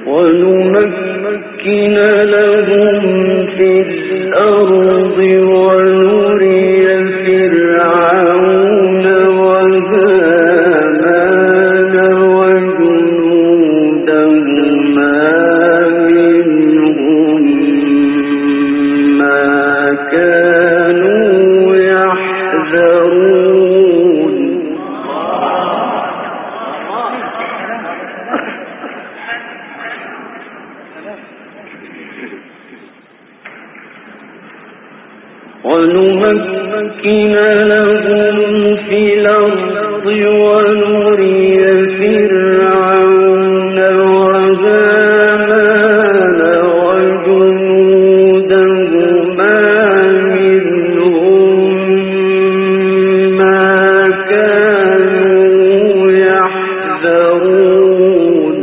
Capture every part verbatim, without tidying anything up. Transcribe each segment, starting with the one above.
ونمكن لهم في الأرض ونري فرعون وهامان وجنودهما منهم ما كانوا يحذرون. ونمكن لهم في الأرض ونري فرعون وهامان وجنودهما منهم ما كانوا يحذرون.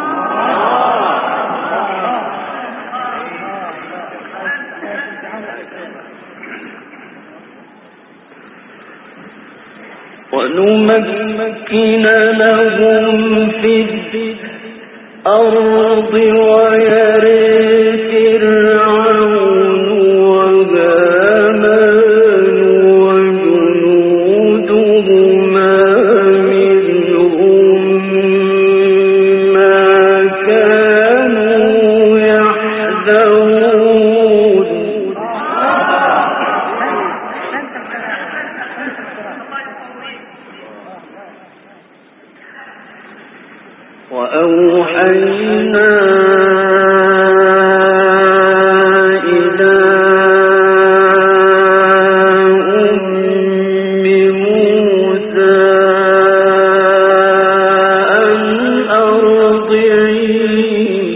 ونمكن لهم في الأرض ويري فرعون وهامان وجنودهما منهم ما كانوا يحذرون. وأوحينا إلى أم موسى أن أرضعيه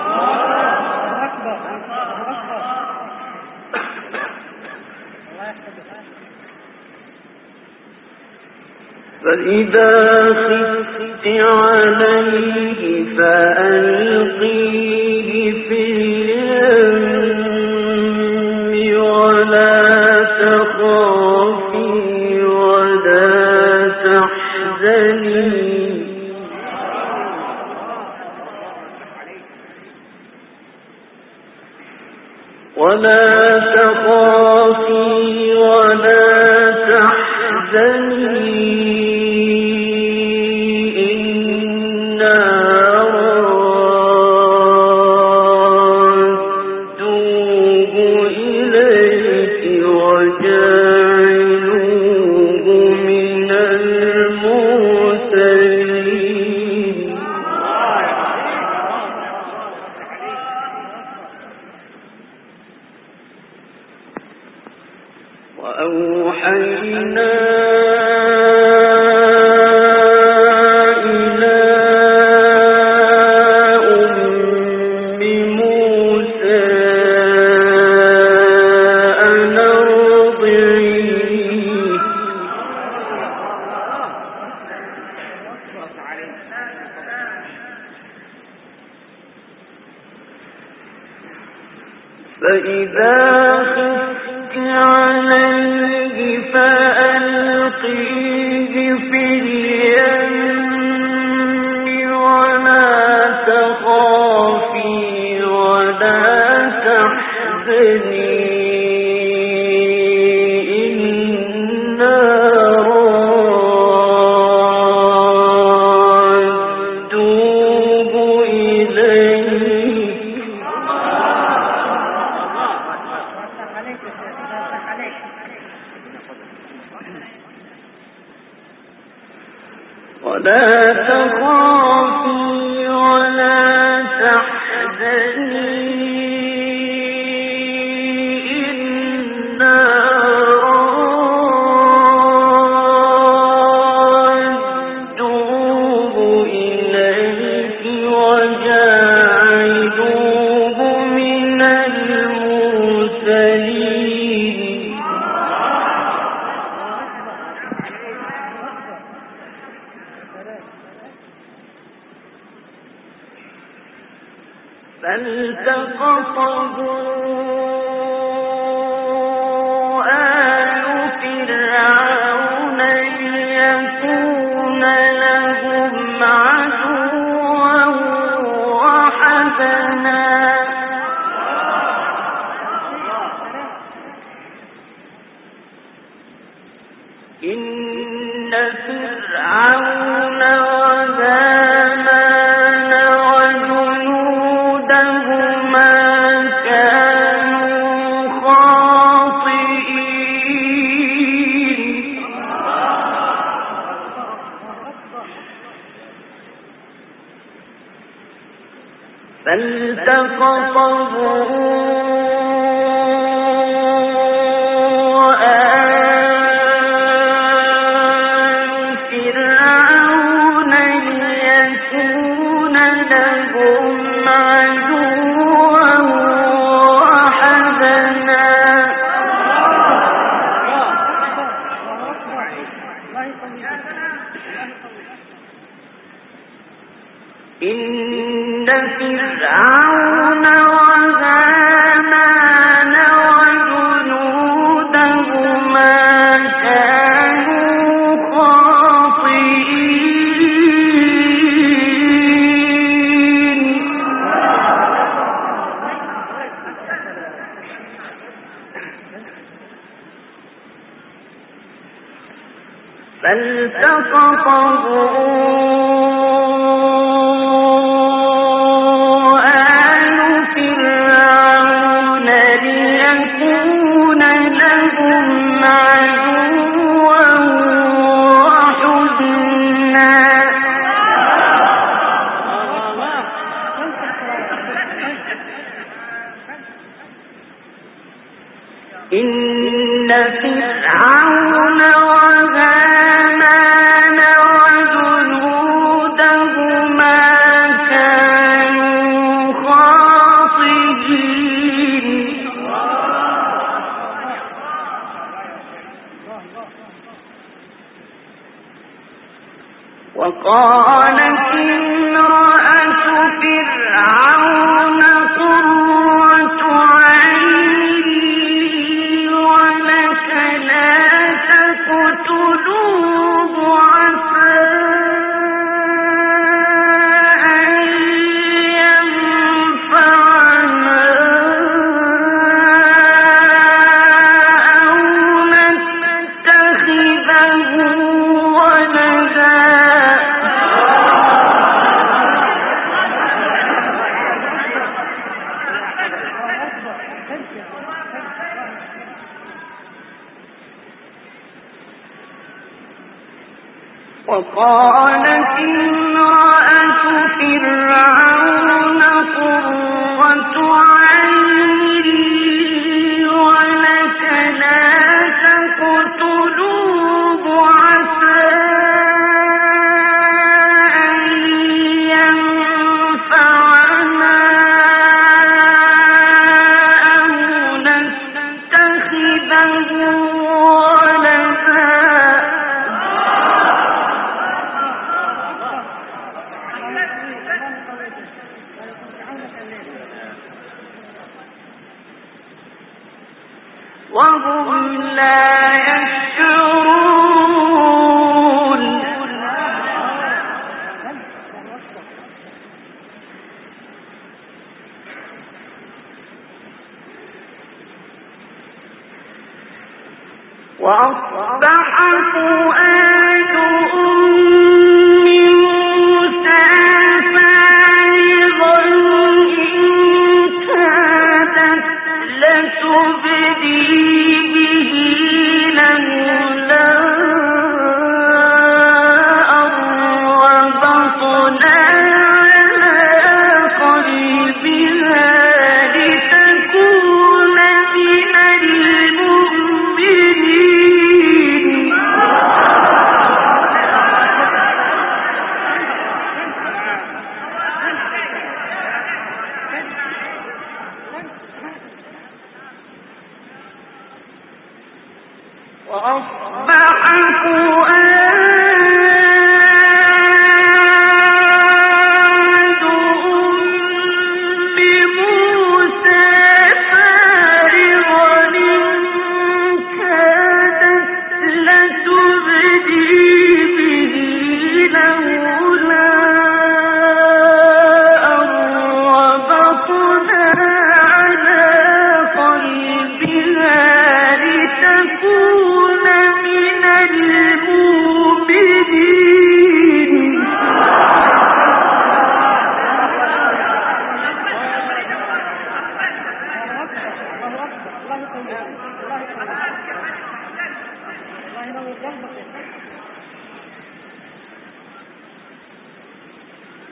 فإذا خفت عليه فألقيه في اليم ولا تخافي ولا تحزني ولا تخافي ولا تحزني وأوحينا إلى أم موسى أن أرضعيه فإذا خفت عليه فألقيه في اليم ولا تخافي ولا تحزني إنا رادوه إليك ولا تخافي ولا تحزني إنا رادوه إليك وجاعلوه من المرسلين. فالتقطه آل فرعون ليكون لهم عدوا وحزنا فرعون وهامان وجنودهما كانوا خاطئين فالتقطه إن فرعون وهامان وجنودهما كانوا خاطئين فالتقطه إن فرعون وهامان وجنودهما كانوا خاطئين وقالت امرأة فرعون قرة عين ولك لا تقتلوه عسى أن ينفعنا أو نتخذه ولدا وقالت امرأة فرعون قرة عين ولك لا تقتلوه عسى أن ينفعنا أو نتخذه ولدا وهم لا يشعرون وأصبح فؤاد أم موسى فارغا إن كادت لتبدي به لولا أن ربطنا على قلبها لتكون من المؤمنين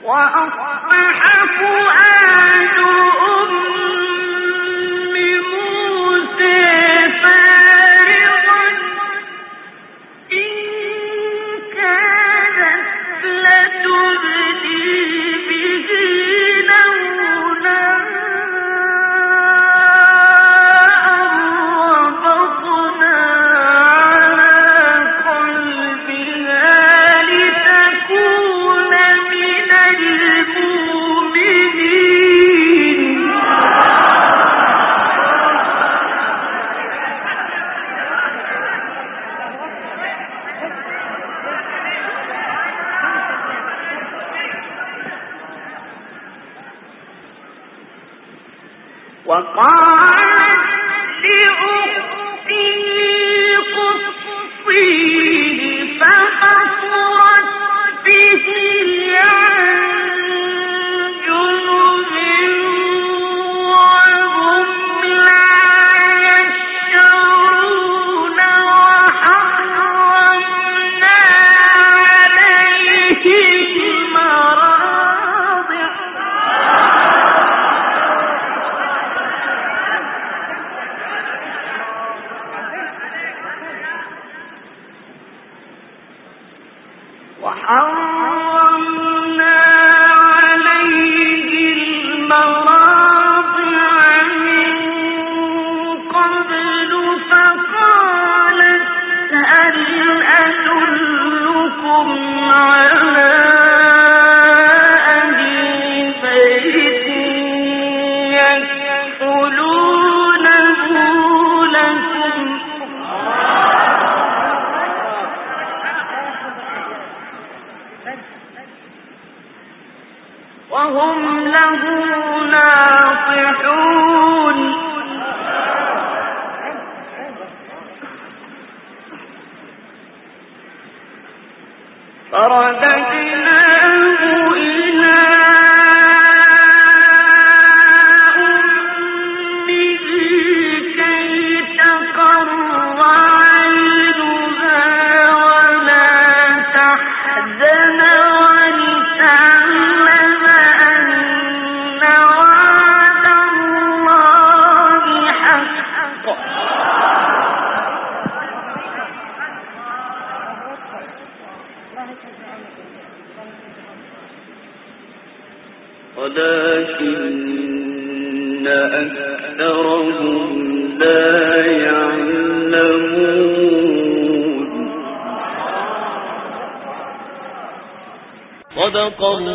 ولكن أكثرهم لا يعلمون. صدق الله.